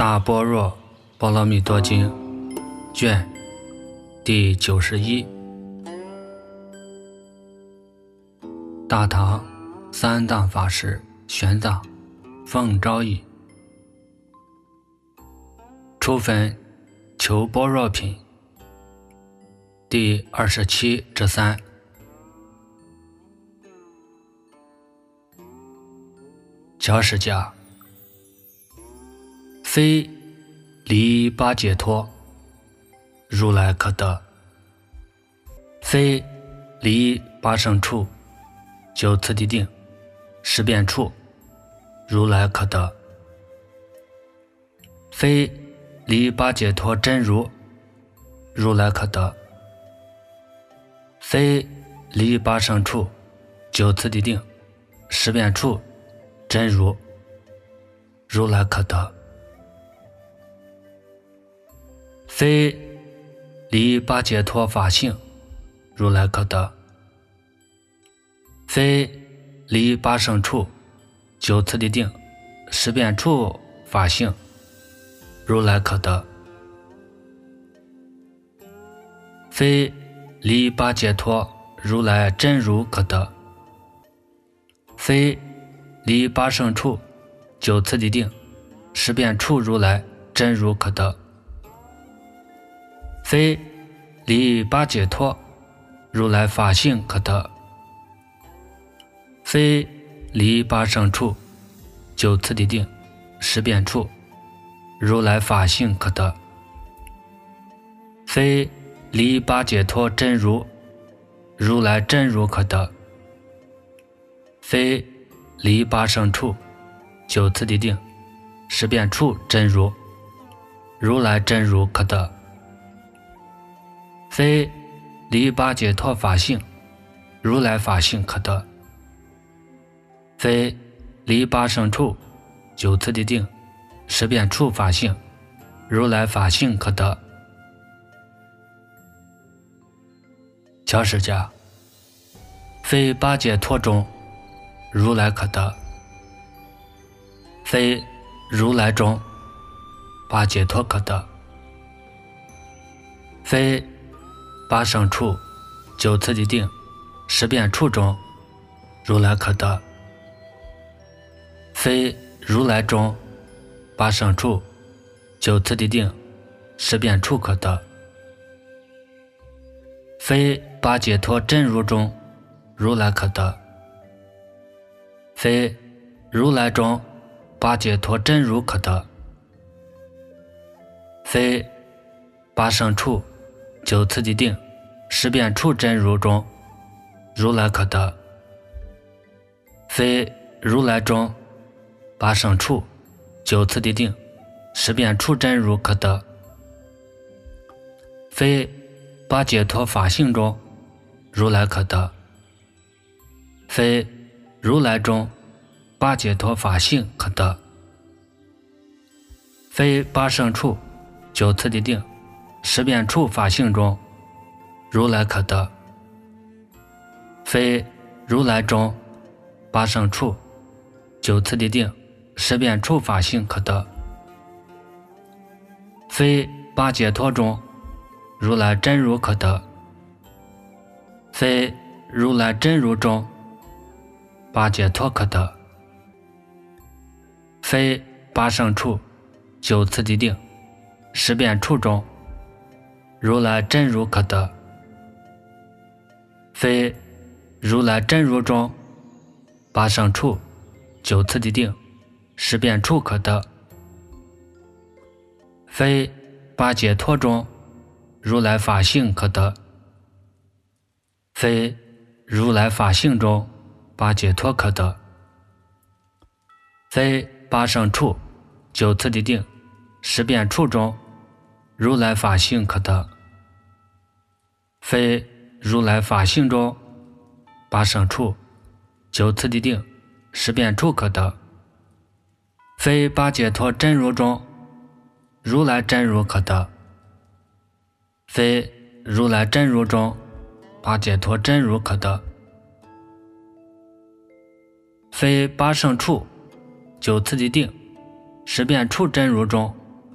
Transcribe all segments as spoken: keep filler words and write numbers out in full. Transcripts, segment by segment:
大般若波罗蜜多经卷第九十一。大唐三藏法师玄奘奉诏译，初分求般若品第二十七之三。乔释迦，非离八解脱，如来可得；非离八胜处，九次第定，十变处，如来可得；非离八解脱真如，如来可得；非离八胜处，九次第定，十变处，真如，如来可得；非离八解脱法性，如来可得；非离八胜处，九次第定，十变处法性，如来可得；非离八解脱如来真如可得；非离八胜处，九次第定，十变处如来真如可得；非离八解脱如来法性可得；非离八胜处，九次第定，十变处，如来法性可得；非离八解脱真如，如来真如可得；非离八胜处，九次第定，十变处真如，如来真如可得；非离八解脱法性，如来法性可得；非离八胜处，九次第定，十变处法性，如来法性可得。乔释迦，非八解脱中，如来可得；非如来中，八解脱可得；非八胜处，九次第定，十变处中，如来可得；非如来中，八胜处，九次第定，十变处可得；非八解脱真如中，如来可得；非如来中，八解脱真如可得；非八胜处，九次第定，十变处真如中，如来可得；非如来中，八胜处，九次第定，十变处真如可得；非八解脱法性中，如来可得；非如来中，八解脱法性可得；非八胜处，九次第定，十变处法性中，如来可得；非如来中，八胜处，九次第定，十变处法性可得；非八解脱中，如来真如可得；非如来真如中，八解脱可得；非八胜处，九次第定，十变处中，如来真如可得；非如来真如中，八胜处，九次第定，十变处可得；非八解脱中，如来法性可得；非如来法性中，八解脱可得；非八胜处，九次第定，十变处中，如来法性可得；非如来法性中，八胜处，九次第定，十变处可得；非八解脱真如中，如来真如可得；非如来真如中，八解脱真如可得；非八胜处，九次第定，十变处真如中，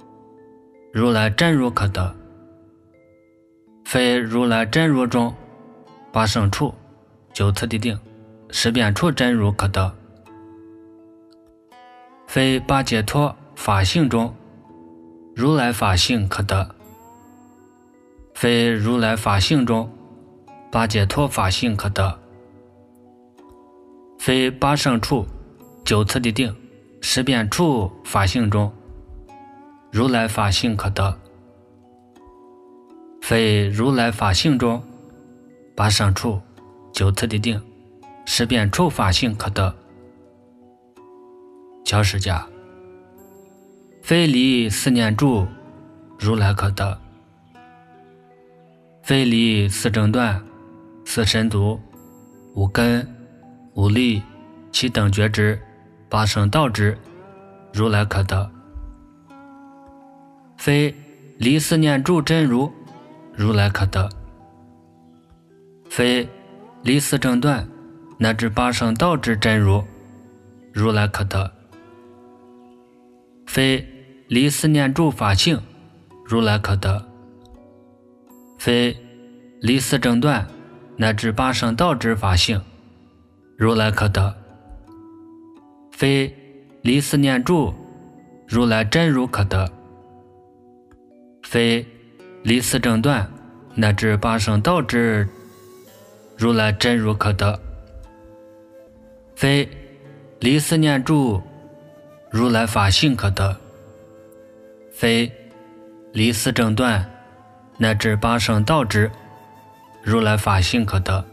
如来真如可得。非如来真如中八圣处九次第定十遍处真如可得。非八解脱法性中如来法性可得。非如来法性中八解脱法性可得。非八圣处九次第定十遍处法性中如来法性可得。非如来法性中八圣处九次第定十遍处法性可得。乔释迦，非离四念住如来可得。非离四正断四神足五根五力七等觉支八圣道支如来可得。非离四念住真如如来可得。非离四正断乃至八圣道支真如如来可得。非离四念住法性如来可得。非离四正断乃至八圣道支法性如来可得。非离四念住如来真如可得。非离四正断乃至八圣道支如来真如可得。非离四念住如来法性可得。非离四正断乃至八圣道支如来法性可得。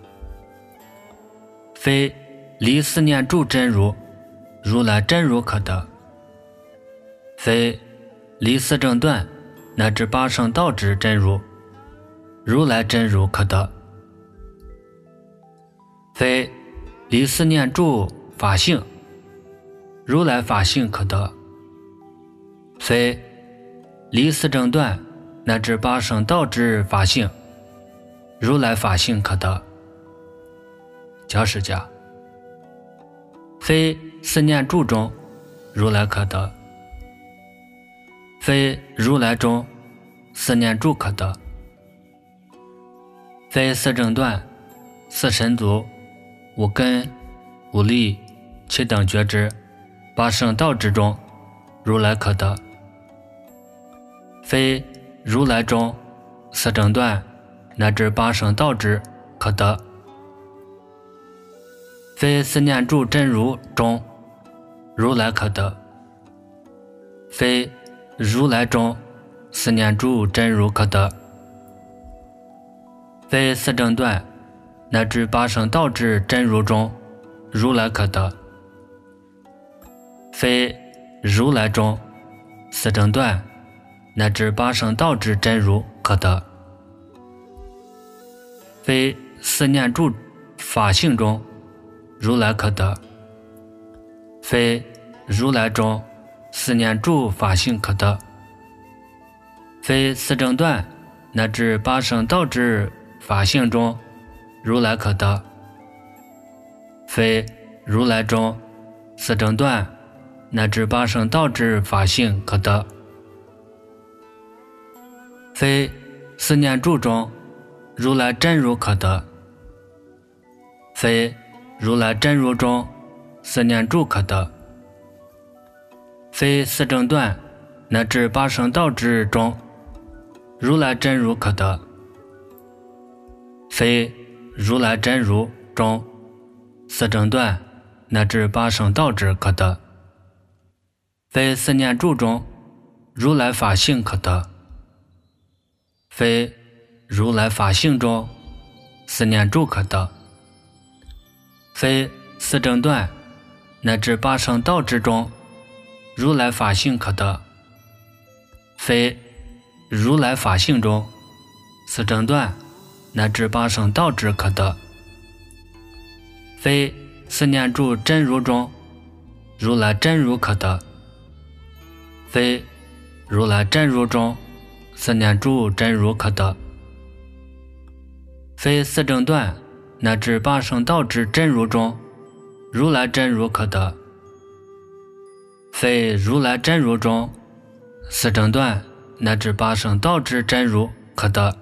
非离四念住真如如来真如可得。非离四正断乃至八圣道支真如如来真如可得。非离四念住法性如来法性可得。非离四正断乃至八圣道支法性如来法性可得。乔释迦，非四念住中如来可得。非如来中四念住可得。非四正断四神足五根五力七等觉支八圣道支中如来可得。非如来中四正断乃至八圣道支可得。非四念住真如中如来可得。非如来中四念住真如可得。非四正断乃至八圣道支真如中如来可得。非如来中四正断乃至八圣道支真如可得。非四念住法性中如来可得。非如来中四念住法性可得。非四正断乃至八圣道支法性中如来可得。非如来中四正断乃至八圣道支法性可得。非四念住中如来真如可得。非如来真如中四念住可得。非四正断乃至八圣道支中如来真如可得。非如来真如中四正断乃至八圣道支可得。非四念住中如来法性可得。非如来法性中四念住可得。非四正断乃至八圣道支中如来法性可得。非如来法性中四正断乃至八圣道支可得。非四念住真如中如来真如可得。非如来真如中四念住真如可得。非四正断乃至八圣道支真如中如来真如可得。非如来真如中四正断乃至八圣道之真如可得。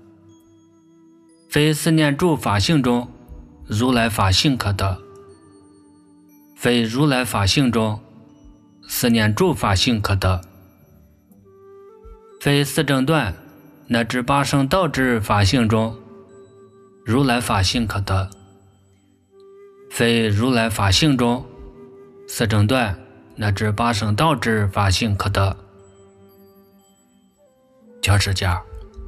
非四念住法性中如来法性可得，非如来法性中四念住法性可得，非四正断乃至八圣道之法性中如来法性可得，非如来法性中四正断乃至八圣道之法性可得。教释家，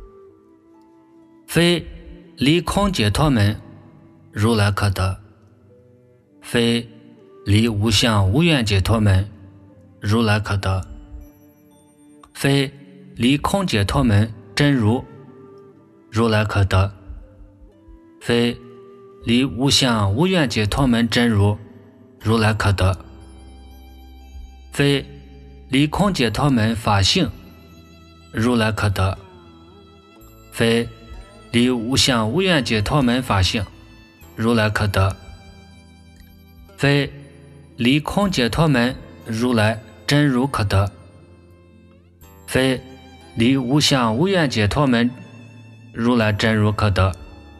非离空解脱门如来可得，非离无相无愿解脱门如来可得，非离空解脱门真如如来可得，非离无相无愿解脱门真如如来可得，非离空解脱门法性如来可得，非离无相无愿解脱门法性如来可得，非离空解脱门如来真如可得，非离无相无愿解脱门如来真如可得，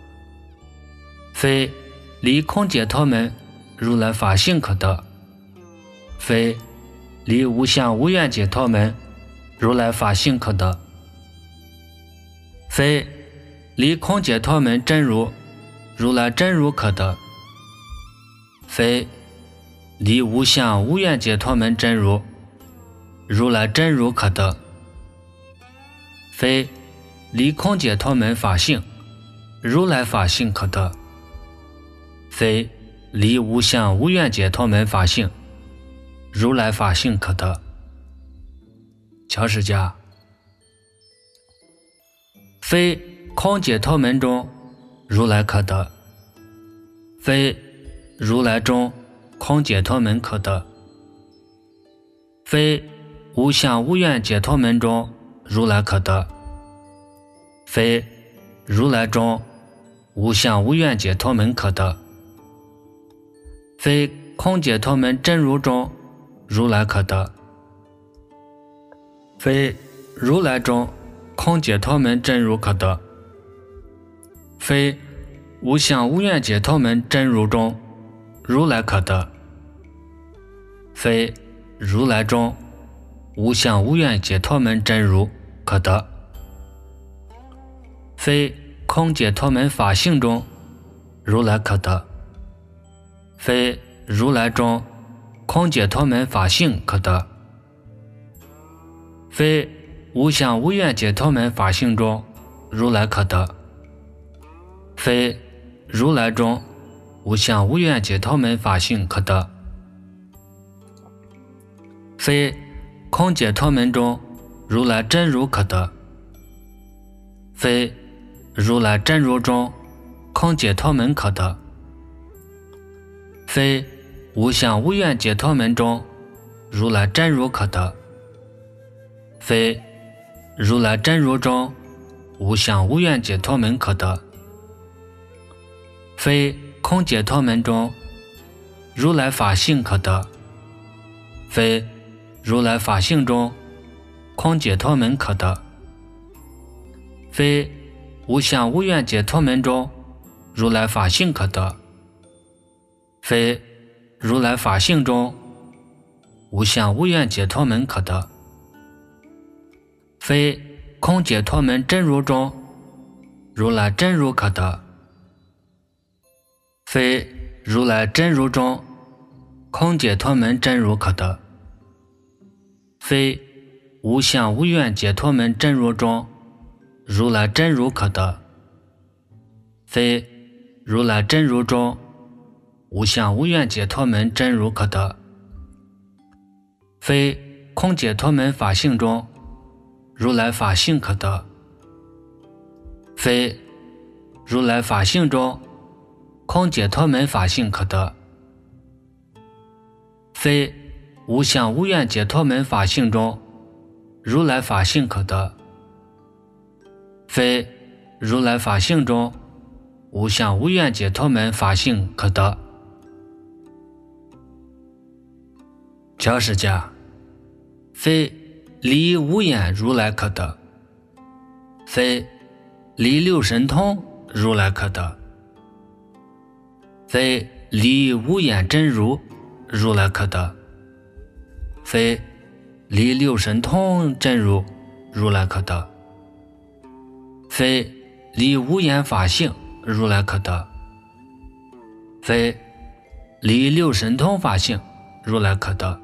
非离空解脱门如来法性可得，非离无相无愿解脱门如来法性可得，非离空解脱门真如如来真如可得，非离无相无愿解脱门真如如来真如可得，非离空解脱门法性如来法性可得，非离无相无愿解脱门法性如来法性可得。乔释家，非空解脱门中如来可得，非如来中空解脱门可得，非无相无愿解脱门中如来可得，非如来中无相无愿解脱门可得，非空解脱门真如中如来可得，非如来中空解脱门真如可得，非无相无愿解脱门真如中如来可得，非如来中无相无愿解脱门真如可得，非空解脱门法性中如来可得，非如来中空解脱门法性可得，非无相无愿解脱门法性中如来可得，非如来中无相无愿解脱门法性可得，非空解脱门中如来真如可得，非如来真如中空解脱门可得，非无相无愿解脱门中如来真如可得，非如来真如中无相无愿解脱门可得，非空解脱门中如来法性可得，非如来法性中空解脱门可得，非无相无愿解脱门中如来法性可得，非如来法性中无相无愿解脱门可得，非空解脱门真如中如来真如可得，非如来真如中空解脱门真如可得，非无相无愿解脱门真如中如来真如可得，非如来真如中无相无愿解脱门真如可得，非空解脱门法性中如来法性可得，非如来法性中空解脱门法性可得，非无相无愿解脱门法性中如来法性可得，非如来法性中无相无愿解脱门法性可得。教释家，非离无眼如来可得，非离六神通如来可得，非离无眼真如如来可得，非离六神通真如如来可得，非离无眼法性如来可得，非离六神通法性如来可得，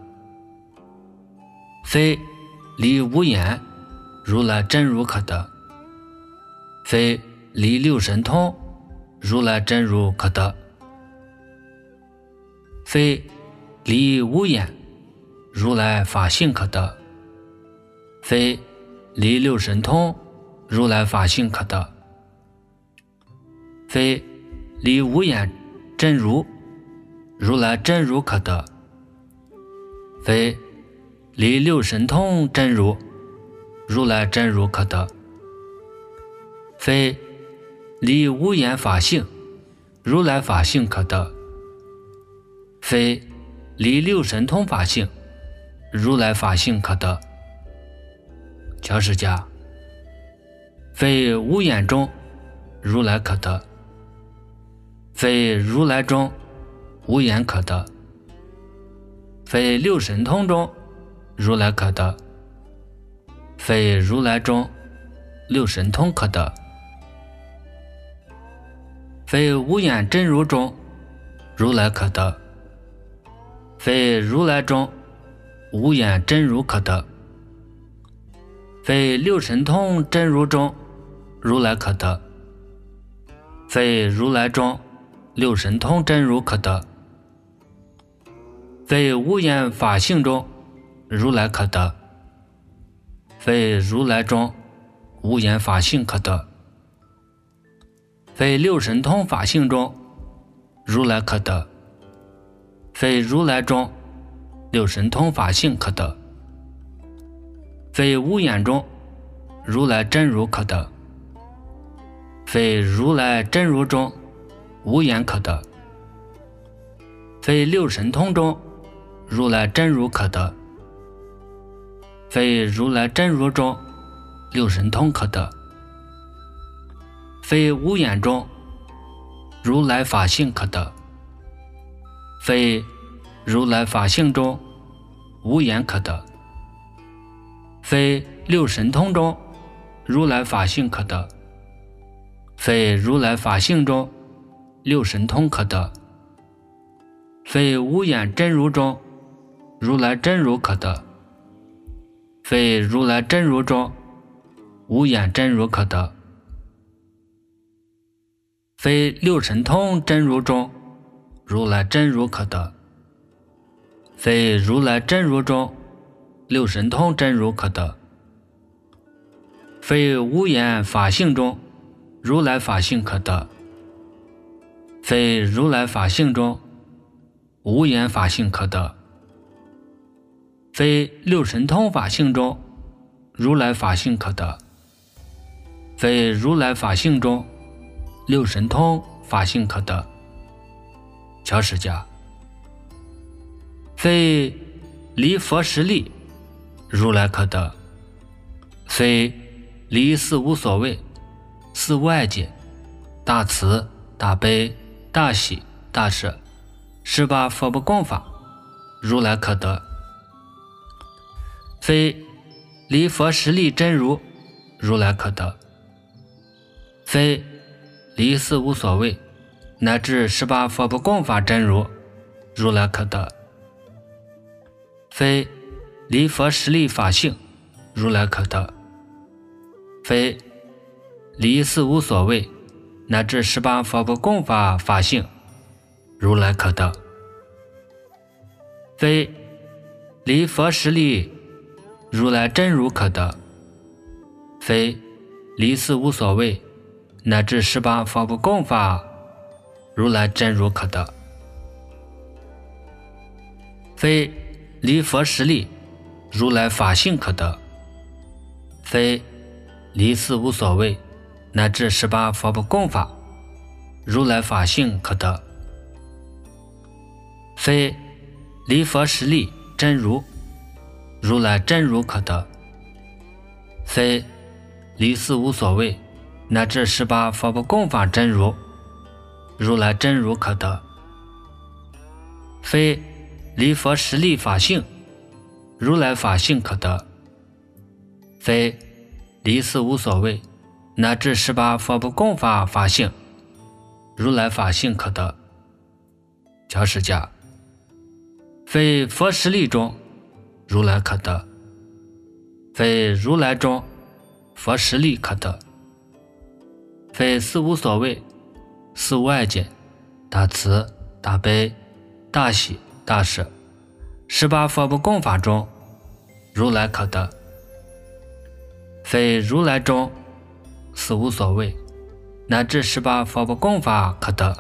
非离无眼如来真如可得，非离六神通如来真如可得，非离无眼如来法性可得，非离六神通如来法性可得，非离无眼真如如来真如可得，非离六神通真如如来真如可得，非离无眼法性如来法性可得，非离六神通法性如来法性可得。乔释迦，非无眼中如来可得，非如来中无眼可得，非六神通中如来可得，非如来中六神通可得，非无眼真如中如来可得，非如来中无眼真如可得，非六神通真如中如来可得，非如来中六神通真如可得，非无眼法性中如来可得，非如来中无眼法性可得，非六神通法性中如来可得，非如来中六神通法性可得，非无眼中如来真如可得，非如来真如中无眼可得，非六神通中如来真如可得，非如来真如中六神通可得，非无眼中如来法性可得，非如来法性中无眼可得，非六神通中如来法性可得，非如来法性中六神通可得，非无眼真如中如来真如可得，非如来真如中无眼真如可得，非六神通真如中如来真如可得，非如来真如中六神通真如可得，非无眼法性中如来法性可得，非如来法性中无眼法性可得，非六神通法性中如来法性可得，非如来法性中六神通法性可得。乔释迦，非离佛实力如来可得，非离四无所谓四无碍解大慈大悲大喜大舍十八佛不共法如来可得，非离佛实力真如如来可得，非离四无所谓乃至十八佛不共法真如如来可得，非离佛实力法性如来可得，非离四无所谓乃至十八佛不共法法性如来可得，非离佛实力如来真如可得，非离四无所谓乃至十八佛不共法如来真如可得，非离佛实力如来法性可得，非离四无所谓乃至十八佛不共法如来法性可得，非离佛实力真如如来真如可得， 非离四无所谓，乃至十八佛不共法真如，如来真如可得。非离佛实力法性，如来法性可得。非离四无所谓，乃至十八佛不共法法性，如来法性可得。教释家，非佛实力中，如来可得；非如来中，佛实力可得；非四无所谓，四无碍见，大慈、大悲、大喜、大舍，十八佛不共法中，如来可得；非如来中，四无所谓，乃至十八佛不共法可得；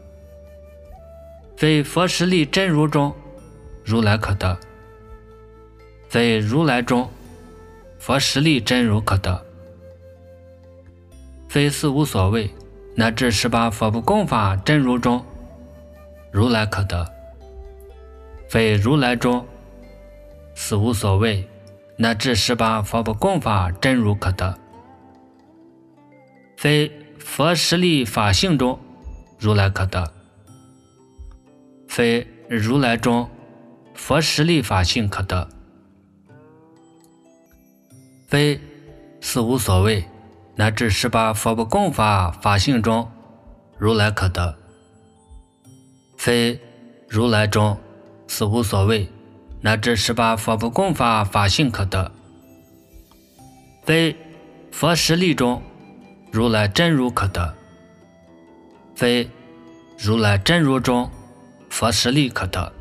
非佛实力真如中，如来可得；非如来中，佛实力真如可得；非四无所谓，乃至十八佛不共法真如中，如来可得；非如来中，四无所谓，乃至十八佛不共法真如可得；非佛实力法性中，如来可得；非如来中，佛实力法性可得；非四无所谓，乃至十八佛不共法法性中，如来可得；非如来中，四无所谓，乃至十八佛不共法法性可得；非佛实力中，如来真如可得；非如来真如中，佛实力可得；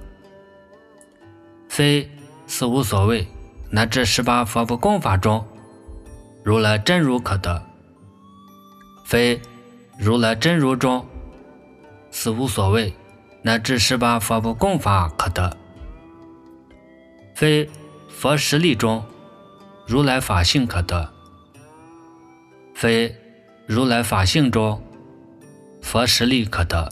非四无所谓，乃至十八佛不共法中，如来真如可得；非如来真如中，四无所谓，乃至十八佛不共法可得；非佛实力中，如来法性可得；非如来法性中，佛实力可得；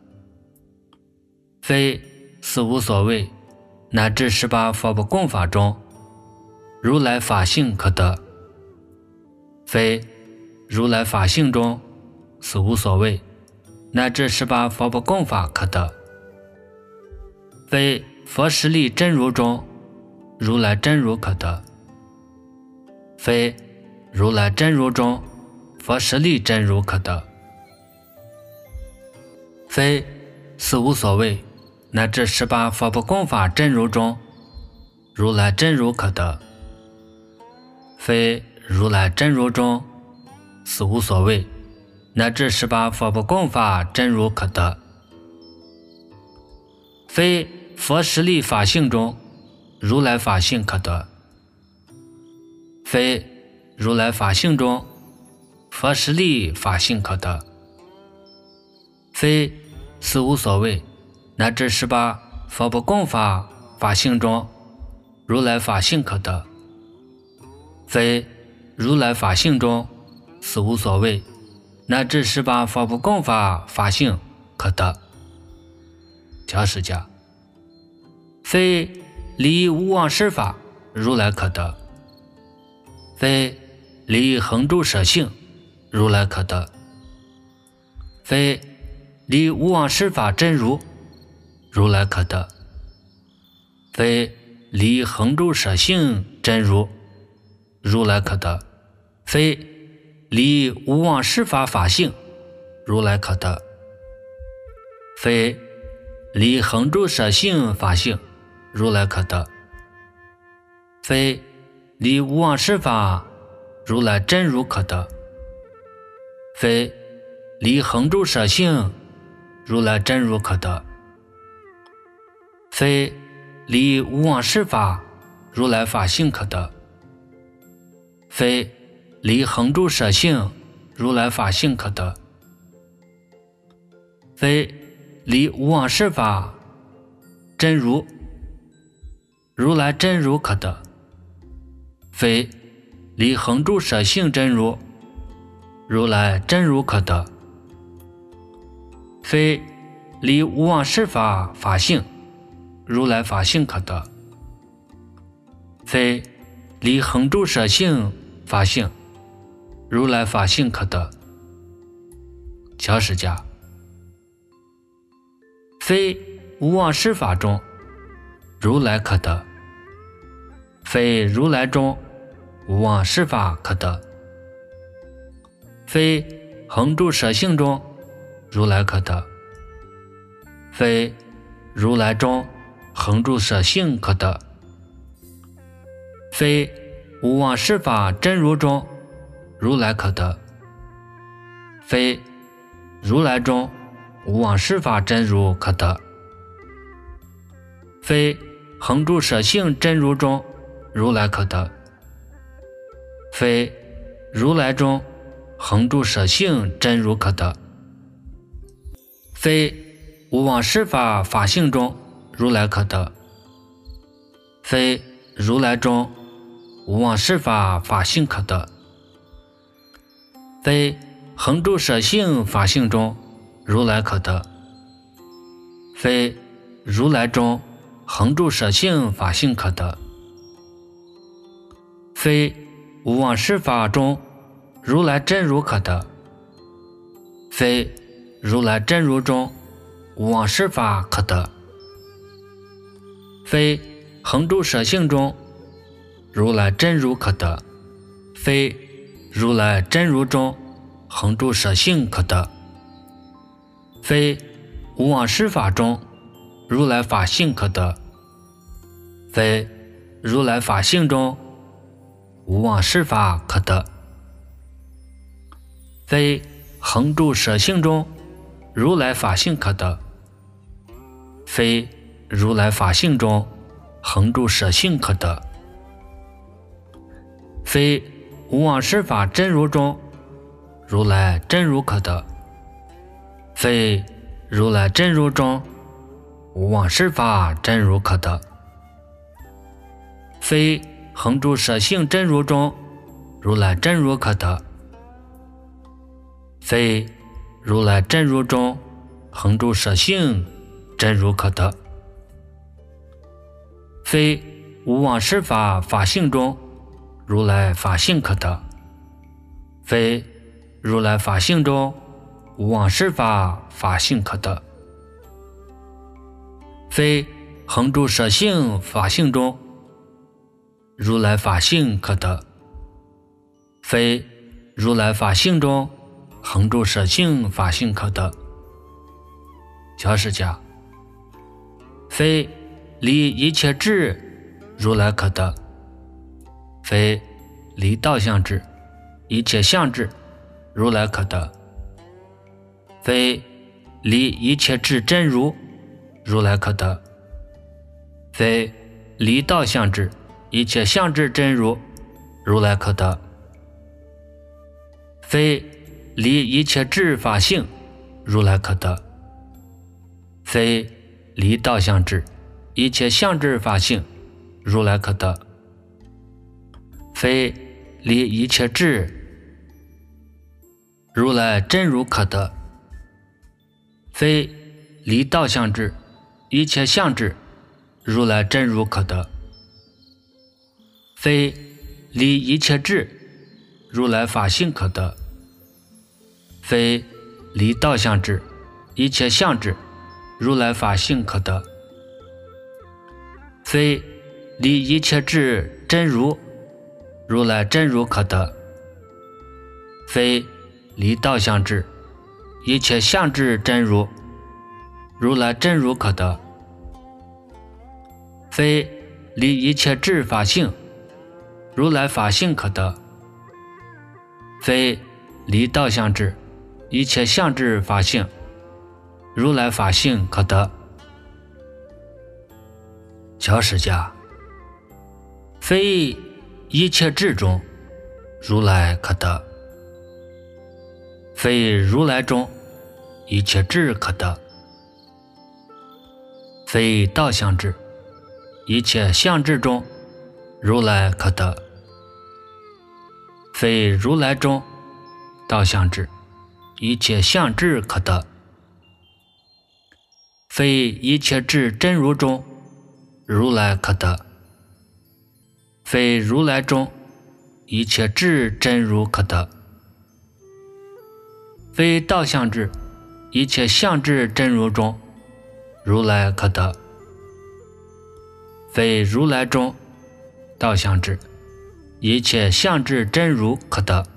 非四无所谓，乃至十八佛不共法中，如来法性可得；非如来法性中，四无所谓，乃至十八佛不共法可得；非佛实力真如中，如来真如可得；非如来真如中，佛实力真如可得；非四无所谓，乃至十八佛不共法真如中，如来真如可得；非如来真如中，四无所谓，乃至十八佛不共法真如可得；非佛实力法性中，如来法性可得；非如来法性中，佛实力法性可得；非四无所谓，乃至十八佛不共法法性中，如来法性可得；非如来法性中，四无所谓，乃至十八佛不共法法性可得。教释家，非离无妄施法，如来可得；非离恒住舍性，如来可得；非离无妄施法真如，如来可得；非离恒住舍性真如，如来可得；非离无妄施法法性，如来可得；非离恒住舍性法性，如来可得；非离无妄施法，如来真如可得；非离恒住舍性，如来真如可得；非离无妄施法，如来法性可得；非离恒住舍性，如来法性可得；非离无妄施法真如，如来真如可得；非离恒住舍性真如，如来真如可得；非离无妄施法法性，如来法性可得；非离恒住舍性， 法性，如来法性可得。小释迦，非无妄施法中，如来可得；非如来中无妄施法可得；非恒住舍性中，如来可得；非如来中恒住舍性可得；非无妄施法真如中，如来可得；非如来中无妄施法真如可得；非恒住舍性真如中，如来可得；非如来中恒住舍性真如可得；非无妄施法法性中，如来可得；非如来中无妄施法法性可得；非恒住舍性法性中，如来可得；非如来中恒住舍性法性可得；非无妄施法中，如来真如可得；非如来真如中无妄施法可得；非恒住舍性中，如来真如可得；非如来真如中恒住舍性可得；非无妄施法中，如来法性可得；非如来法性中无妄施法可得；非恒住舍性中，如来法性可得；非如来法性中恒住舍性可得；非无妄施法真如中，如来真如可得；非如来真如中无妄施法真如可得；非恒住舍性真如中，如来真如可得；非如来真如中恒住舍性真如可得；非无妄施法法性中，如来法性可得；非如来法性中无妄施法法性可得；非恒住舍性法性中，如来法性可得；非如来法性中恒住舍性法性可得。小释迦，非离一切智，如来可得；非离道相智，一切相智，如来可得；非离一切智真如，如来可得；非离道相智，一切相智真如，如来可得；非离一切智法性，如来可得；非离道相智，一切相智法性，如来可得；非离一切智，如来真如可得；非离道相智，一切相智，如来真如可得；非离一切智，如来法性可得；非离道相智，一切相智，如来法性可得；非离一切智真如，如来真如可得；非离道相智，一切相智真如，如来真如可得；非离一切智法性，如来法性可得；非离道相智，一切相智法性，如来法性可得。小释迦，非一切智中，如来可得；非如来中，一切智可得；非道相智，一切相智中，如来可得；非如来中，道相智，一切相智可得；非一切智真如中，如来可得；非如来中， 一切智真如可得。非道相智，一切相智真如中，如来可得。非如来中道相智，一切相智真如可得。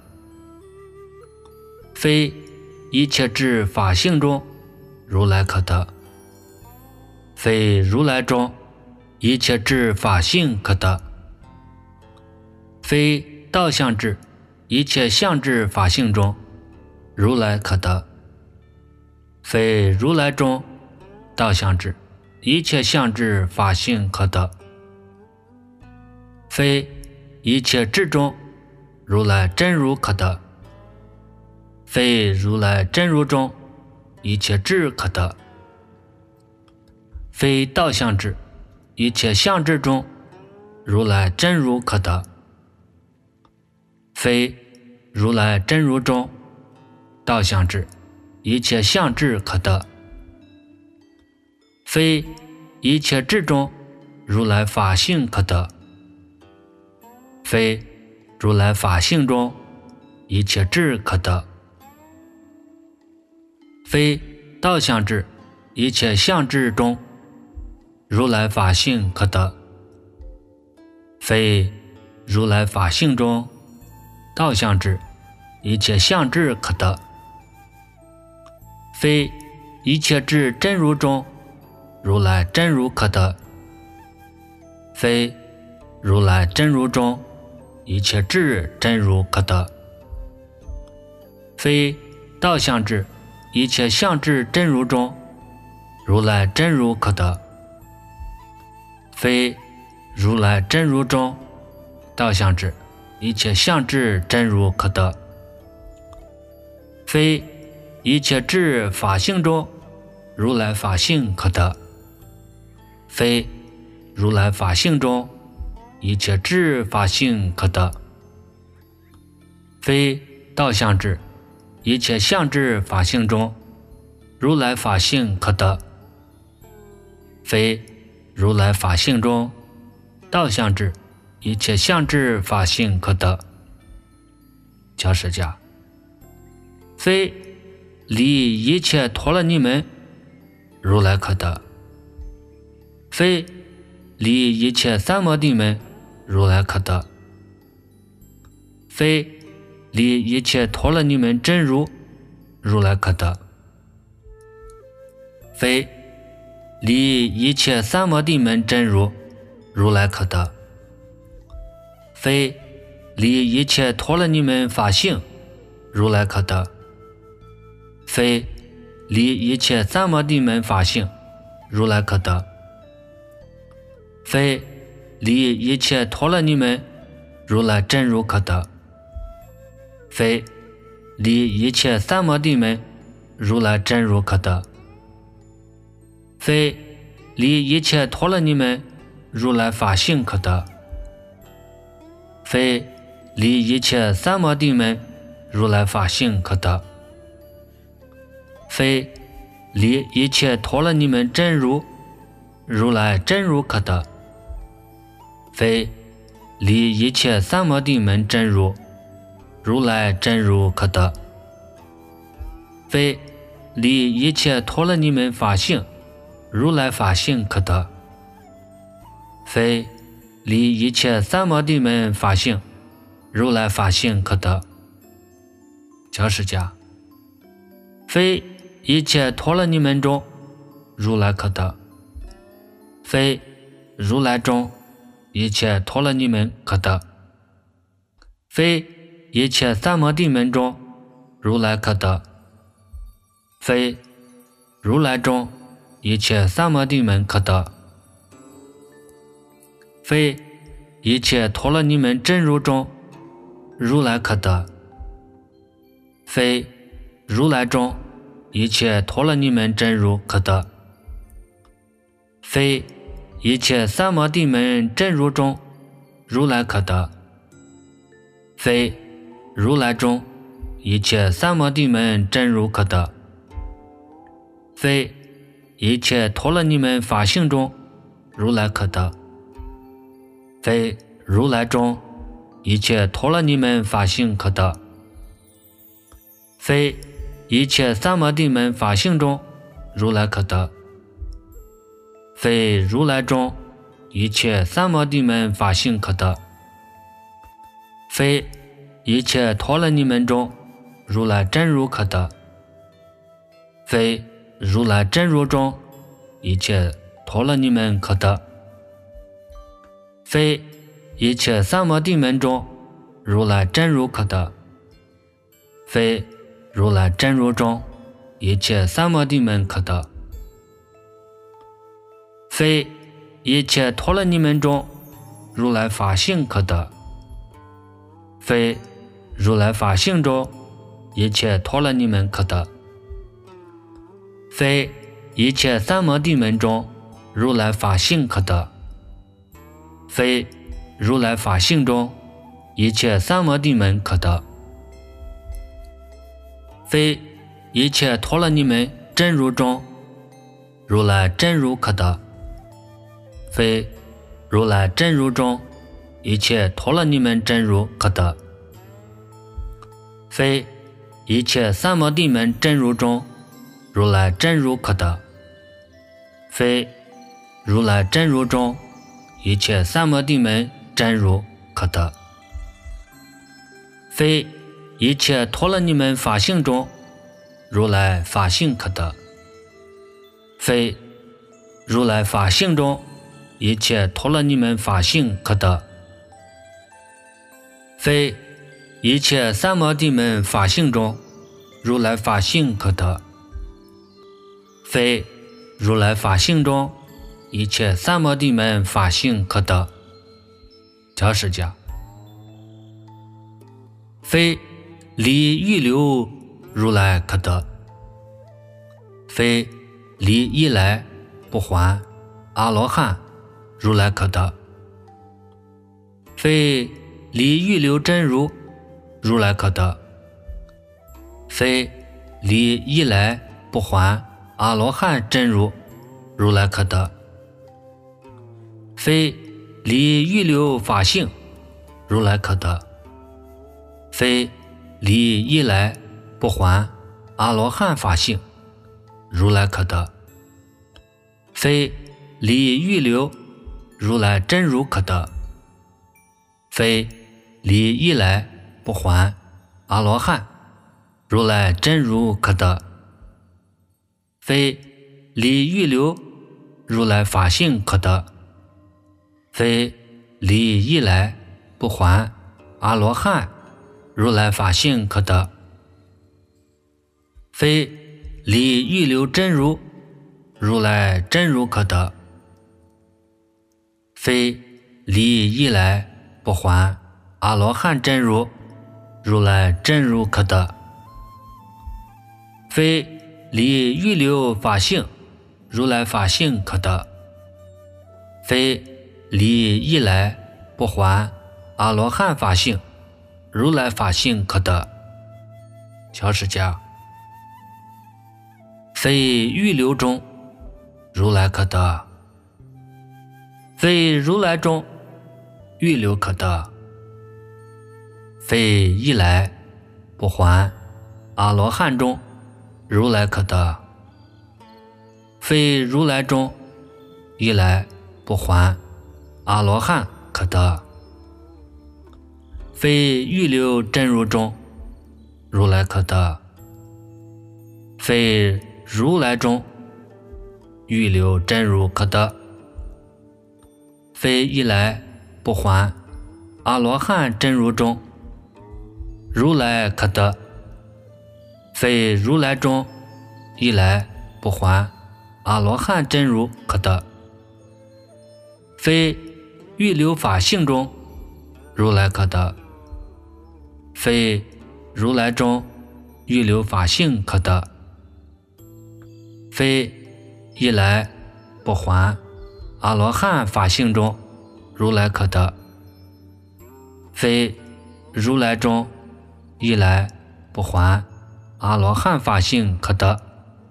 非一切智法性中，如来可得。非如来中一切智法性可得。非道相智，一切相智法性中，如来可得。非如来中道相智，一切相智法性可得。非一切智中，如来真如可得。非如来真如中一切智可得。非道相智，一切相智中，如来真如可得。非如来真如中道相智，一切相智可得。非一切智中，如来法性可得。非如来法性中一切智可得。非道相智，一切相智中，如来法性可得。非如来法性中道相智，一切相智可得。非一切智真如中，如来真如可得。非如来真如中一切智真如可得。非道相智，一切相智真如中，如来真如可得。非如来真如中道相智，一切相智真如可得。非一切智法性中，如来法性可得。非如来法性中一切智法性可得。非道相智，一切相智法性中，如来法性可得。非如来法性中道相智，一切相智法性可得。教释迦：非离一切陀罗尼门，如来可得。非离一切三摩地门，如来可得。非离一切陀罗尼门真如，如来可得。非离一切三摩地门真如，如来可得。非离一切陀罗尼门法性，如来可得。非离一切三摩地门法性，如来可得。非离一切陀罗尼门，如来真如可得。非离一切三摩地门，如来真如可得。非离一切陀罗尼门，如来法性可得。非离一切三摩地门，如来法性可得。非离一切陀罗尼门真如，如来真如可得。非离一切三摩地门真如，如来真如可得。非离一切陀罗尼门法性，如来法性可得。非离一切三摩地门法性，如来法性可得。教释迦：非一切陀罗尼门中，如来可得。非如来中一切陀罗尼门可得。非一切三摩地门中，如来可得。非如来中一切三摩地门可得。非一切陀罗尼门真如中，如来可得。非如来中一切陀罗尼门真如可得。非一切三摩地门真如中，如来可得。非如来中一切三摩地门真如可得。非一切陀罗尼门法性中，如来可得。非如来中一切陀罗尼门法性可得，非一切三摩地门法性中如来可得，非如来中一切三摩地门法性可得，非一切陀罗尼门中如来真如可得，非如来真如中一切陀罗尼门可得，非一切三摩地门中如来真如可得，非如来真如中一切三摩地门可得，非一切陀罗尼门中如来法性可得，非如来法性中一切陀罗尼门可得，非一切三摩地门中如来法性可得，非如来法性中一切三摩地门可得，非一切陀罗尼门真如中如来真如可得，非如来真如中一切陀罗尼门真如可得，非一切三摩地门真如中如来真如可得，非如来真如中一切三摩地门真如可得，非一切陀罗尼门法性中如来法性可得，非如来法性中一切陀罗尼门法性可得，非一切三摩地门法性中如来法性可得，非如来法性中一切三摩地门法性可得。调释家，非离欲流如来可得，非离一来不还阿罗汉如来可得，非离欲流真如如来可得，非离一来不还阿罗汉真如如来可得，非离欲流法性如来可得，非离一来不还阿罗汉法性如来可得，非离欲流如来真如可得，非离一来不还阿罗汉如来真如可得，非离欲流如来法性可得，非离一来不还阿罗汉如来法性可得，非离欲流真如如来真如可得，非离一来不还阿罗汉真如如来真如可得，非离欲流法性如来法性可得，非离一来不还阿罗汉法性如来法性可得。调释家，非欲流中如来可得，非如来中欲流可得，非一来不还阿罗汉中如来可得，非如来中一来不还阿罗汉可得，非欲流真如中如来可得，非如来中欲流真如可得，非一来不还阿罗汉真如中如来可得，非如来中一来不还阿罗汉真如可得，非欲流法性中如来可得，非如来中欲流法性可得，非一来不还阿罗汉法性中如来可得，非如来中一来不还阿罗汉法性可得，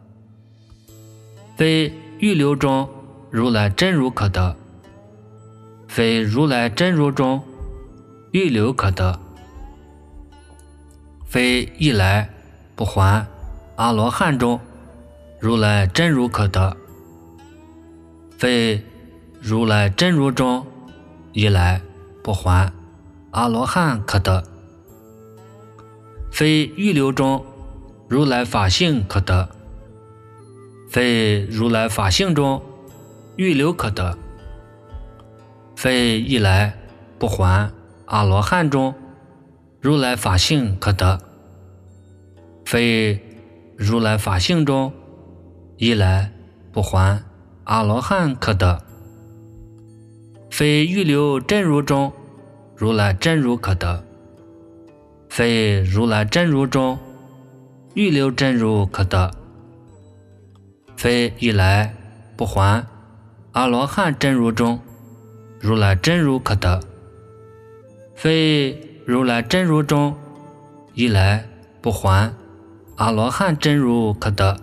非欲流中如来真如可得，非如来真如中预流可得。非一来不还阿罗汉中，如来真如可得。非如来真如中一来不还阿罗汉可得。非预流中如来法性可得。非如来法性中预流可得。非一来不还阿罗汉中如来法性可得。非如来法性中一来不还阿罗汉可得。非预流真如中如来真如可得。非如来真如中预流真如可得。非一来不还阿罗汉真如中如来真如可得。非如来真如中一来不还阿罗汉真如可得。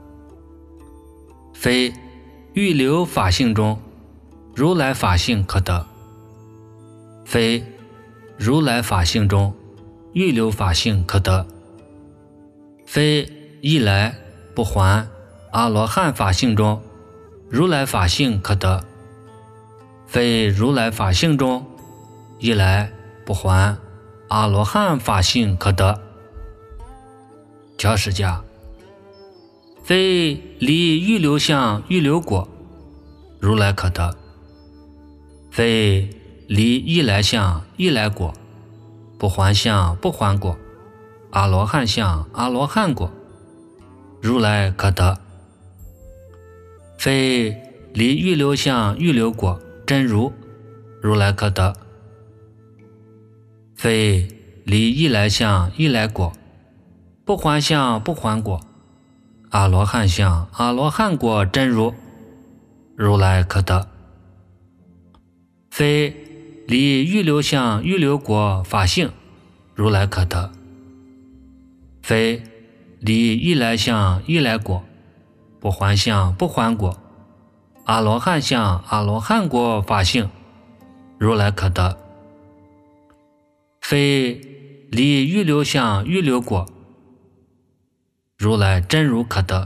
非预流法性中如来法性可得。非如来法性中预流法性可得。非一来不还阿罗汉法性中如来法性可得。非如来法性中一来不还阿罗汉法性可得。调释迦，非离预流相预流果如来可得。非离一来相一来果不还相不还果阿罗汉相阿罗汉果如来可得。非离预流相预流果真如如来可得。非离一来相一来果不还相不还果阿罗汉相阿罗汉果真如如来可得。非离预流相预流果法性如来可得。非离一来相一来果不还相不还果阿罗汉相阿罗汉果法性如来可得。非离预流相预流果如来真如可得。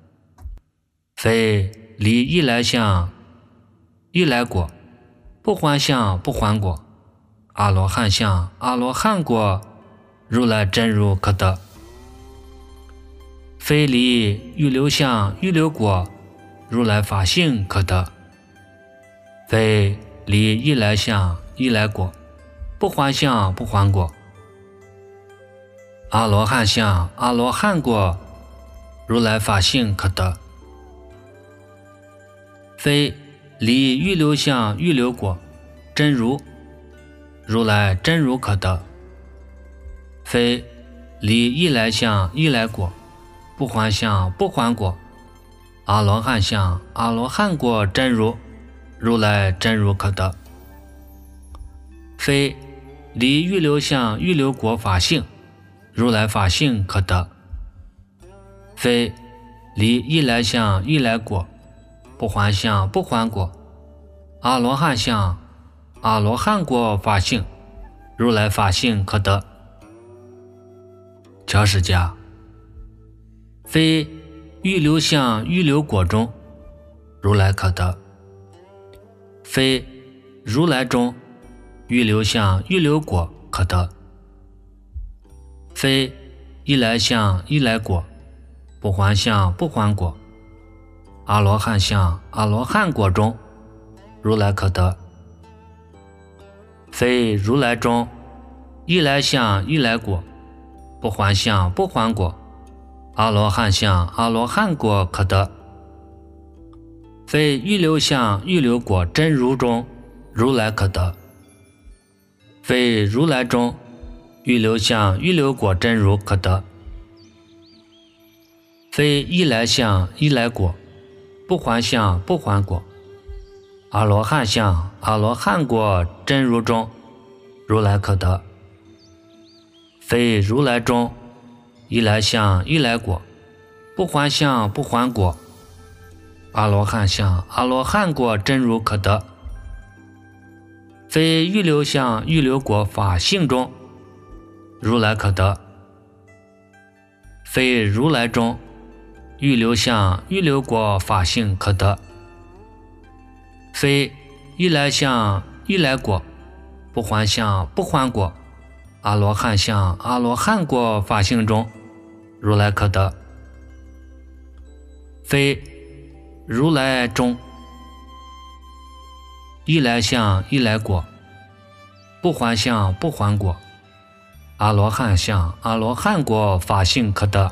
非离一来相一来果不还相不还果阿罗汉相阿罗汉果如来真如可得。非离预流相预流果如来法性可得。非离一来相一来果不还相不还果阿罗汉相阿罗汉果如来法性可得。非离预流相预流果真如如来真如可得。非离一来相一来果不还相不还果阿罗汉相阿罗汉果真如如来真如可得。非离预流相预流果法性如来法性可得。非离一来相一来果不还相不还果阿罗汉相阿罗汉果法性如来法性可得。调释迦，非预流相预流果中如来可得。非如来中预流相预流果可得。非一来相一来果不还相不还果阿罗汉相阿罗汉果中如来可得。非如来中一来相一来果不还相不还果阿罗汉相阿罗汉果可得。非预流相预流果真如中如来可得。非如来中预流相预流果真如可得。非一来相一来果不还相不还果阿罗汉相阿罗汉果真如中如来可得。非如来中一来相一来果不还相不还果阿罗汉相阿罗汉果真如可得。 非预流相预流果法性中，如来可得；非如来中预流相预流果法性可得；非一来相一来果不还相不还果阿罗汉相阿罗汉果法性中，如来可得；非如来中一来相一来果不还相不还果阿罗汉相阿罗汉果法性可得；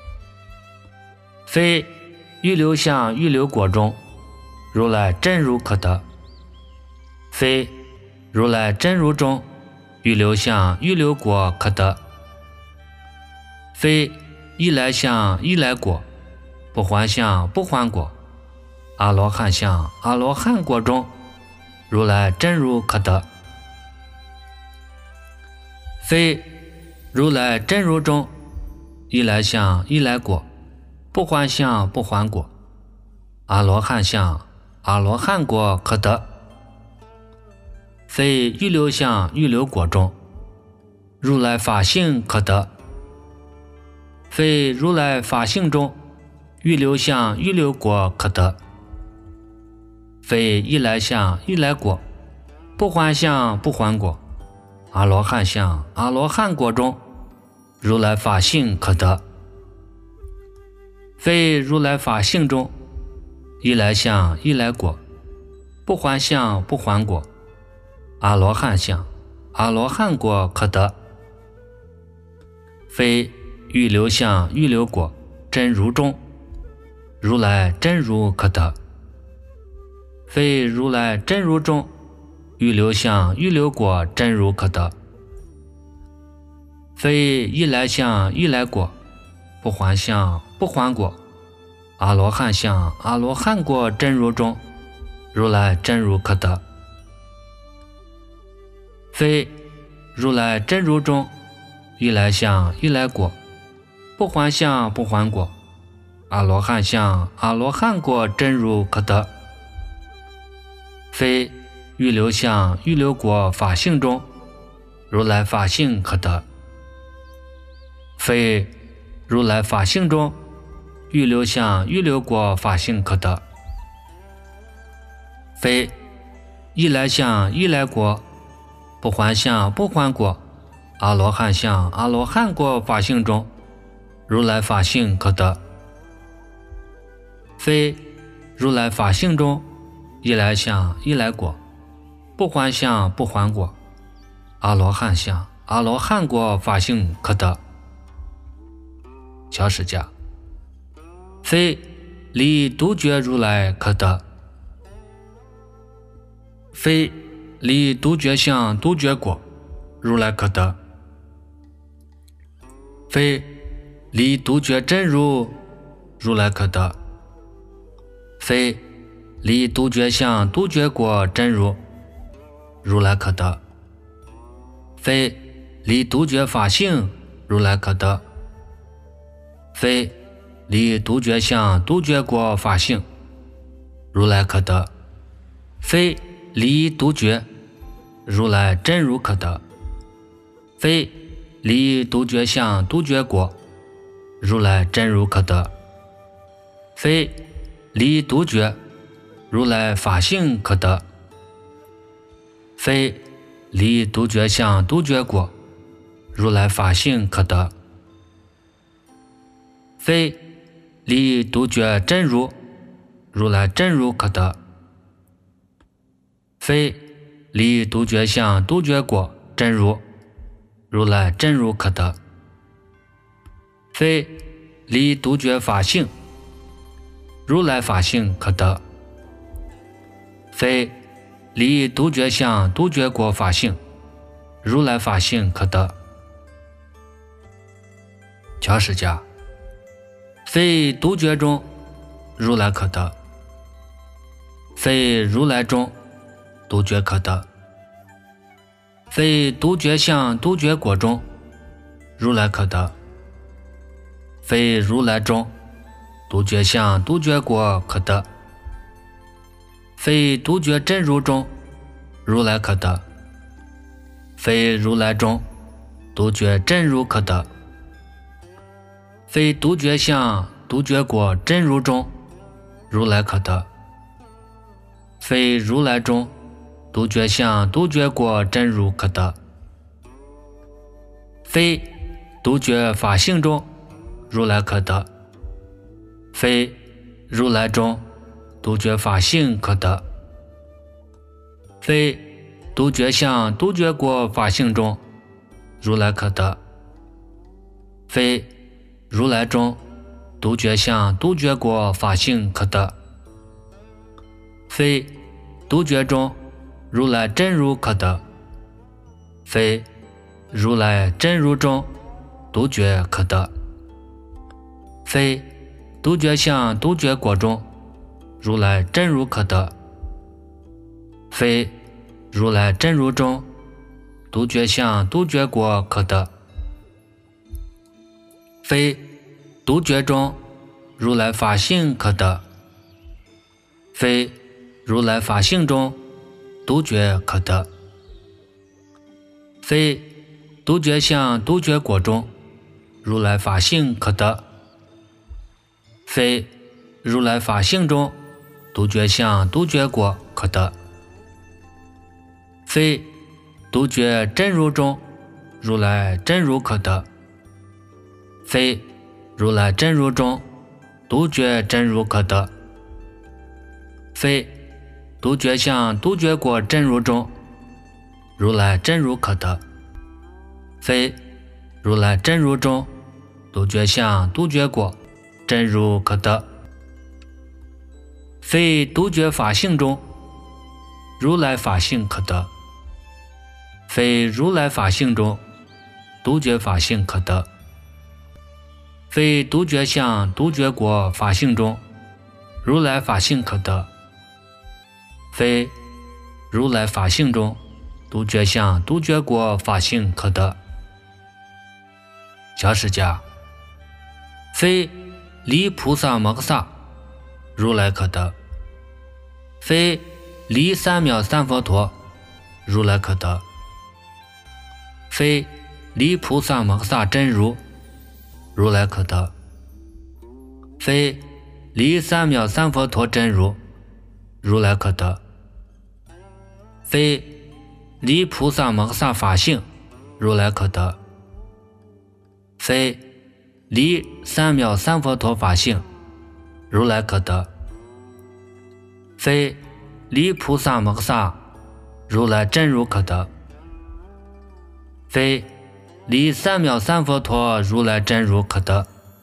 非预流相预流果中如来真如可得；非如来真如中预流相预流果可得；非一来相一来果不还相不还果阿罗汉相阿罗汉果中如来真如可得；非如来真如中一来相一来果不还相不还果阿罗汉相阿罗汉果可得；非预流相预流果中如来法性可得；非如来法性中预流相预流果可得；非一来相一来果不还相不还果阿罗汉相阿罗汉果中如来法性可得；非如来法性中一来相一来果不还相不还果阿罗汉相阿罗汉果可得；非预流相预流果真如中如来真如可得；非如来真如中预流相预流果真如可得；非一来相一来果不还相不还果阿罗汉相阿罗汉果真如中如来真如可得；非如来真如中一来相一来果不还相不还果阿罗汉相阿罗汉果真如可得；非预流相预流果法性中如来法性可得；非如来法性中预流相预流果法性可得；非一来相一来果不还相不还果阿罗汉相阿罗汉果法性中如来法性可得；非如来法性中一来相一来果不还相不还果阿罗汉相阿罗汉果法性可得。小释迦，非离独觉如来可得；非离独觉相独觉果如来可得；非离独觉真如如来可得；非离独觉相独觉果真如如来可得；非离独觉法性如来可得；非离独觉相独觉果法性如来可得；非离独觉如来真如可得；非离独觉相独觉果如来真如可得；非离独觉如来法性可得；非离独觉相独觉果如来法性可得；非离独觉真如如来真如可得；非离独觉相独觉果真如如来真如可得；非离独觉法性如来法性可得；非离独觉相独觉果法性如来法性可得。小释迦，非独觉中如来可得；非如来中独觉可得；非独觉相独觉果中如来可得；非如来中独觉相独觉果可得；非独觉真如中如来可得；非如来中，独觉真如可得；非独觉相、独觉果真如中，如来可得；非如来中，独觉相、独觉果真如可得；非独觉法性中，如来可得；非如来中，独觉法性可得；非独觉相、独觉果法性中，如来可得；非如来中，独觉相、独觉果法性可得；非独觉中，如来真如可得；非如来真如中，独觉可得；非独觉相、独觉果中，如来真如可得；非如来真如中，独觉相、独觉果可得；非独觉中，如来法性可得；非如来法性中，独觉可得；非独觉相、独觉果中，如来法性可得；非如来法性中，独觉相、独觉果可得；非独觉真如中，如来真如可得；非如来真如中，独觉真如可得；非独觉相、独觉果真如中，如来真如可得；非如来真如中，独觉相、独觉果真如可得；非独觉法性中，如来法性可得；非如来法性中，独觉法性可得；非独觉相、独觉果法性中，如来法性可得；非如来法性中，独觉相、独觉果法性可得。小释迦，非离菩萨摩诃萨，如来可得；非离三藐三佛陀，如来可得；非离菩萨摩诃萨真如，如来可得；非离三藐三佛陀真如，如来可得；非离菩萨摩诃萨法性，如来可得；非离三藐三佛陀法性，如来可得；非离菩萨摩诃萨，如来真如可得；非离三藐三佛陀，如来真如可得；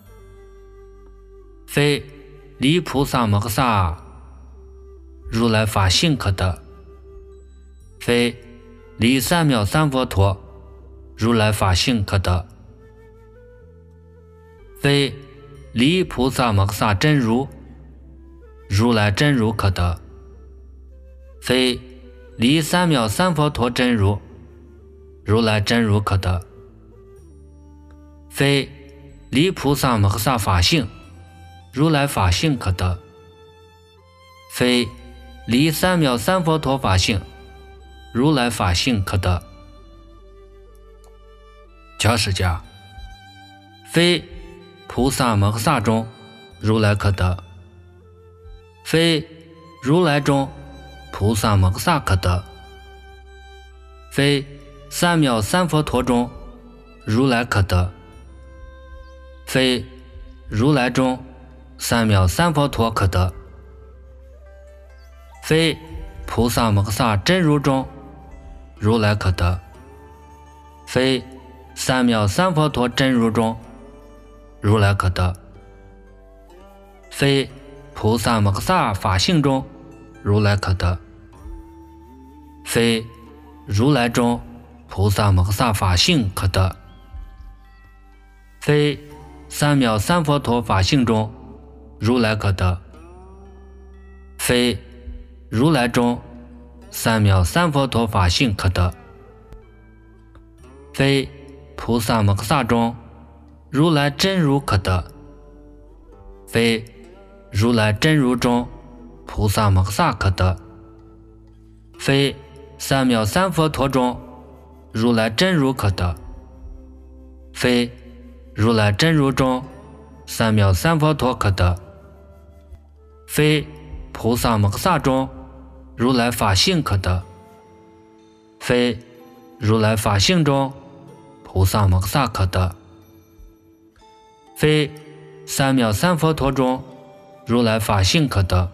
非离菩萨摩诃萨，如来法性可得；非离三藐三佛陀，如来法性可得；非离菩萨摩诃萨真如，如来真如可得；非离三藐三佛陀真如，如来真如可得；非离菩萨摩诃萨法性，如来法性可得；非离三藐三佛陀法性，如来法性可得。小释迦，非菩萨摩诃萨中，如来可得；非如来中，菩萨摩诃萨可得；非三藐三佛陀中，如来可得；非如来中，三藐三佛陀可得；非菩萨摩诃萨真如中，如来可得；非三藐三佛陀真如中，如来可得；非菩萨摩诃萨法性中，如来可得；非如来中，菩萨摩诃萨法性可得；非三藐三佛陀法性中，如来可得；非如来中，三藐三佛陀法性可得；非菩萨摩诃萨中，如来真如可得；非如来真如中，菩萨摩诃萨可得；非三藐三佛陀中如来真如可得，非如来真如中三藐三佛陀可得，非菩萨摩诃萨中如来法性可得，非如来法性中菩萨摩诃萨可得，非三藐三佛陀中如来法性可得，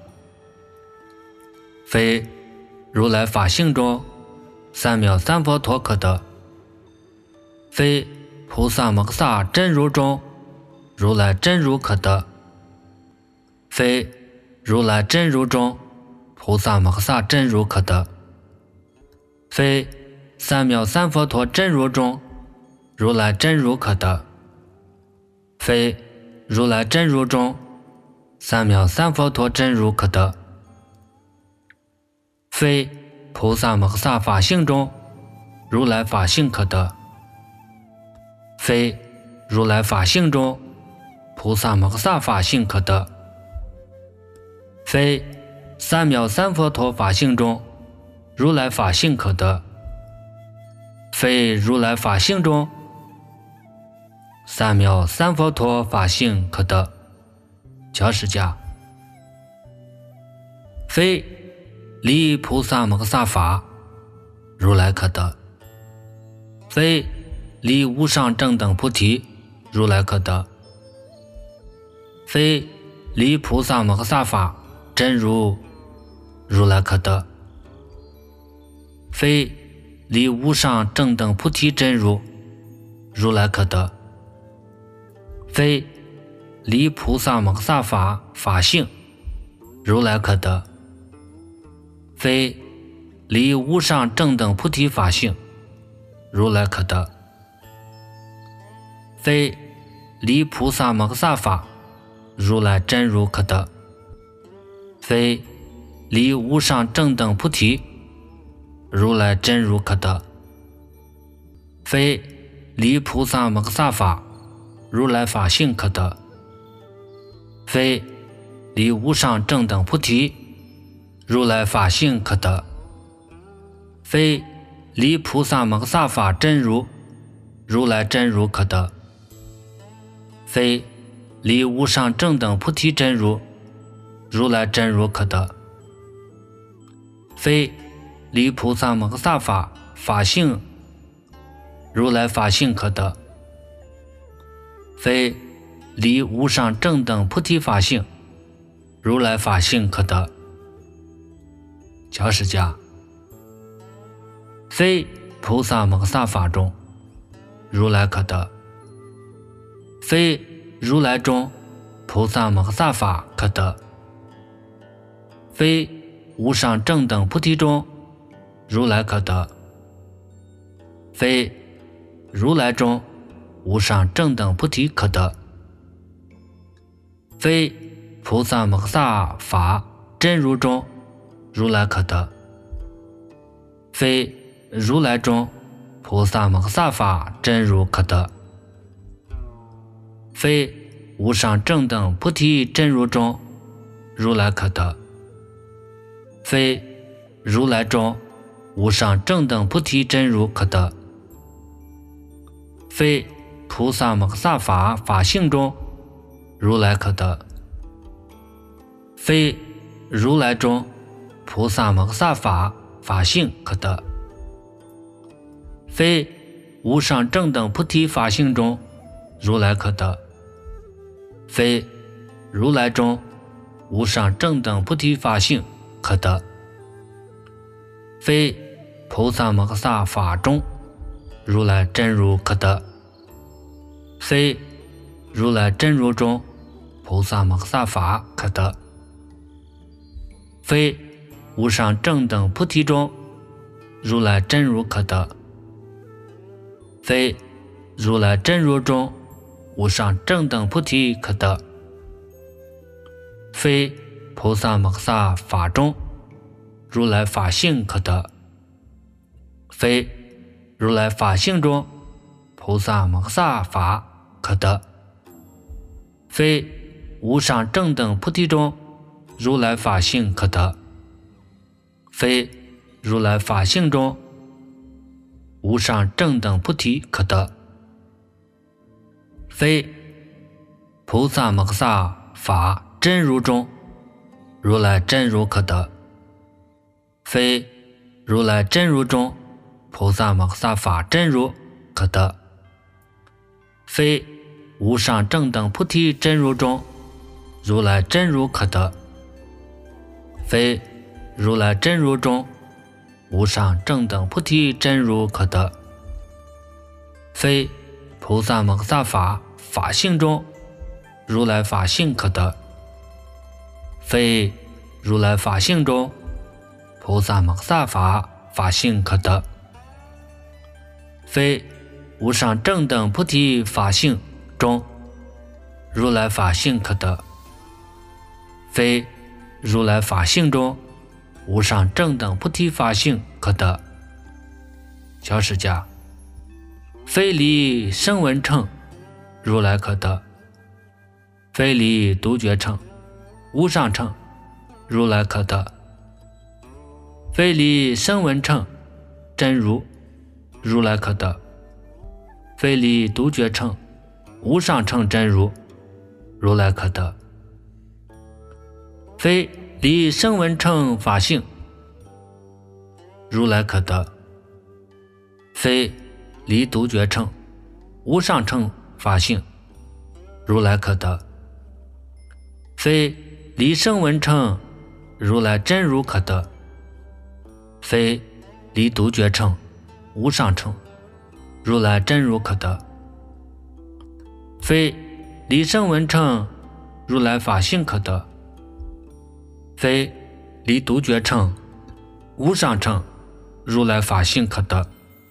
非如来法性中三藐三佛陀可得，非菩萨摩诃萨真如中如来真如可得，非如来真如中菩萨摩诃萨真如可得，非三藐三佛陀真如中如来真如可得，非如来真如中三藐三佛陀真如可得，非菩萨摩诃萨法性中如来法性可得，非如来法性中菩萨摩诃萨法性可得，非三藐三佛陀法性中如来法性可得，非如来法性中三藐三佛陀法性可得。教释迦，非离菩萨摩诃萨法如来可得，非离无上正等菩提如来可得，非离菩萨摩诃萨法真如如来可得，非离无上正等菩提真如如来可得，非离菩萨摩诃萨法法性如来可得，非离无上正等菩提法性如来可得，非离菩萨摩诃萨法如来真如可得，非离无上正等菩提如来真如可得，非离菩萨摩诃萨法如来法性可得，非离无上正等菩提如来法性可得，非离菩萨摩诃萨法真如如来真如可得，非离无上正等菩提真如如来真如可得，非离菩萨摩诃萨法法性如来法性可得，非离无上正等菩提法性如来法性可得。教释迦，非菩萨摩诃萨法中如来可得，非如来中菩萨摩诃萨法可得，非无上正等菩提中如来可得，非如来中无上正等菩提可得，非菩萨摩诃萨法真如中如来可得，非如来中菩萨摩诃萨法真如可得，非无上正等菩提真如中如来可得，非如来中无上正等菩提真如可得，非菩萨摩诃萨法法性中如来可得，非如来中菩萨摩诃萨法法性可得，非无上正等菩提法性中如来可得，非如来中无上正等菩提法性可得，非菩萨摩诃萨法中如来真如可得，非如来真如中菩萨摩诃萨法可得，非无上正等菩提中如来真如可得，非如来真如中无上正等菩提可得，非菩萨摩诃萨法中如来法性可得，非如来法性中菩萨摩诃萨法可得，非无上正等菩提中如来法性可得，非如来法性中无上正等菩提可得，非菩萨摩诃萨法真如中如来真如可得，非如来真如中菩萨摩诃萨法真如可得，非无上正等菩提真如中如来真如可得，非如来真如中无上正等菩提真如可得，非菩萨摩诃萨法法性中如来法性可得，非如来法性中菩萨摩诃萨法法性可得，非无上正等菩提法性中如来法性可得，非如来法性中无上正等菩提法性可得。小释迦，非离声闻乘如来可得，非离独觉乘无上乘如来可得，非离声闻乘真如如来可得，非离独觉乘无上乘真如如来可得，非离声闻乘法性如来可得，非离独觉乘无上乘法性如来可得，非离声闻乘如来真如可得，非离独觉乘无上乘如来真如可得，非离声闻乘如来法性可得，非离独觉乘无上乘如来法性可得，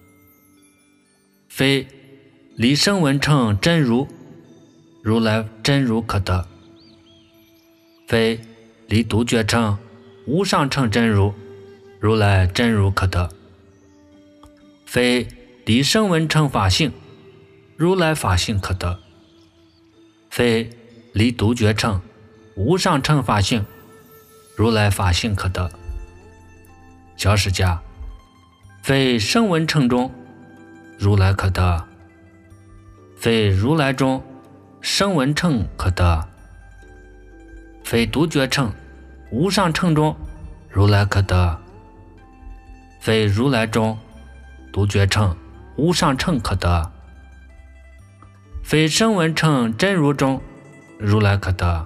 非离声闻乘真如如来真如可得，非离独觉乘无上乘真如如来真如可得，非离声闻乘法性如来法性可得，非离独觉乘无上乘法性如来法性可得。小释迦，非声闻乘中如来可得，非如来中声闻乘可得，非独觉乘无上乘中如来可得，非如来中独觉乘无上乘可得，非声闻乘真如中如来可得，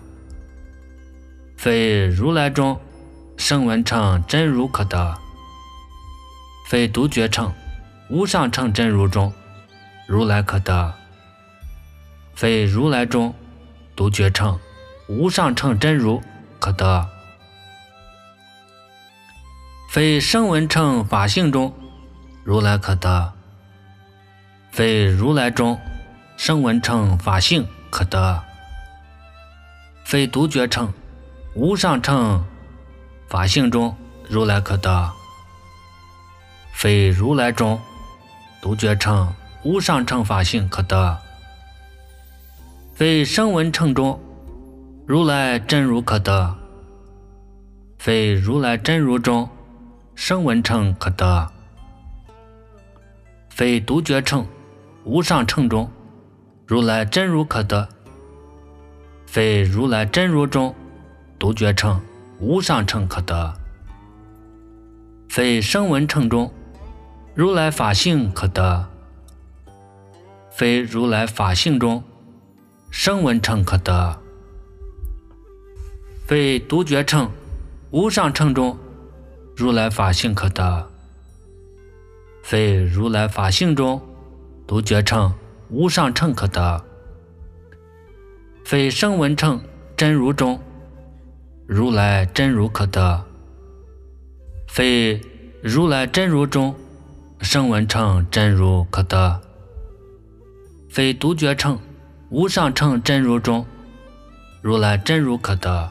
非如来中声闻乘真如可得，非独觉乘无上乘真如中如来可得，非如来中独觉乘无上乘真如可得，非声闻乘法性中如来可得，非如来中声闻乘法性可得，非独觉乘无上乘法性中如来可得，非如来中独觉乘无上乘法性可得，非声闻乘中如来真如可得，非如来真如中声闻乘可得，非独觉乘无上乘中如来真如可得，非如来真如中独觉乘无上乘可得，非声闻乘中如来法性可得，非如来法性中声闻乘可得，非独觉乘无上乘中如来法性可得，非如来法性中独觉乘无上乘可得，非声闻乘真如中如来真如可得，非如来真如中声闻乘真如可得，非独觉乘无上乘真如中如来真如可得，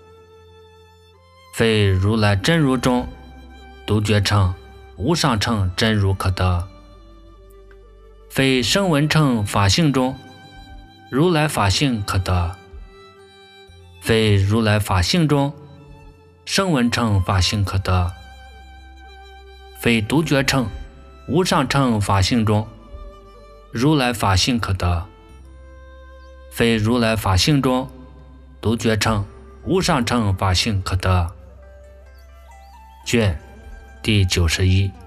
非如来真如中独觉乘无上乘真如可得，非声闻乘法性中如来法性可得，非如来法性中声闻乘法性可得， 非独觉乘无上乘法性中，如来法性可得，非如来法性中独觉乘无上乘法性可得。卷第九十一。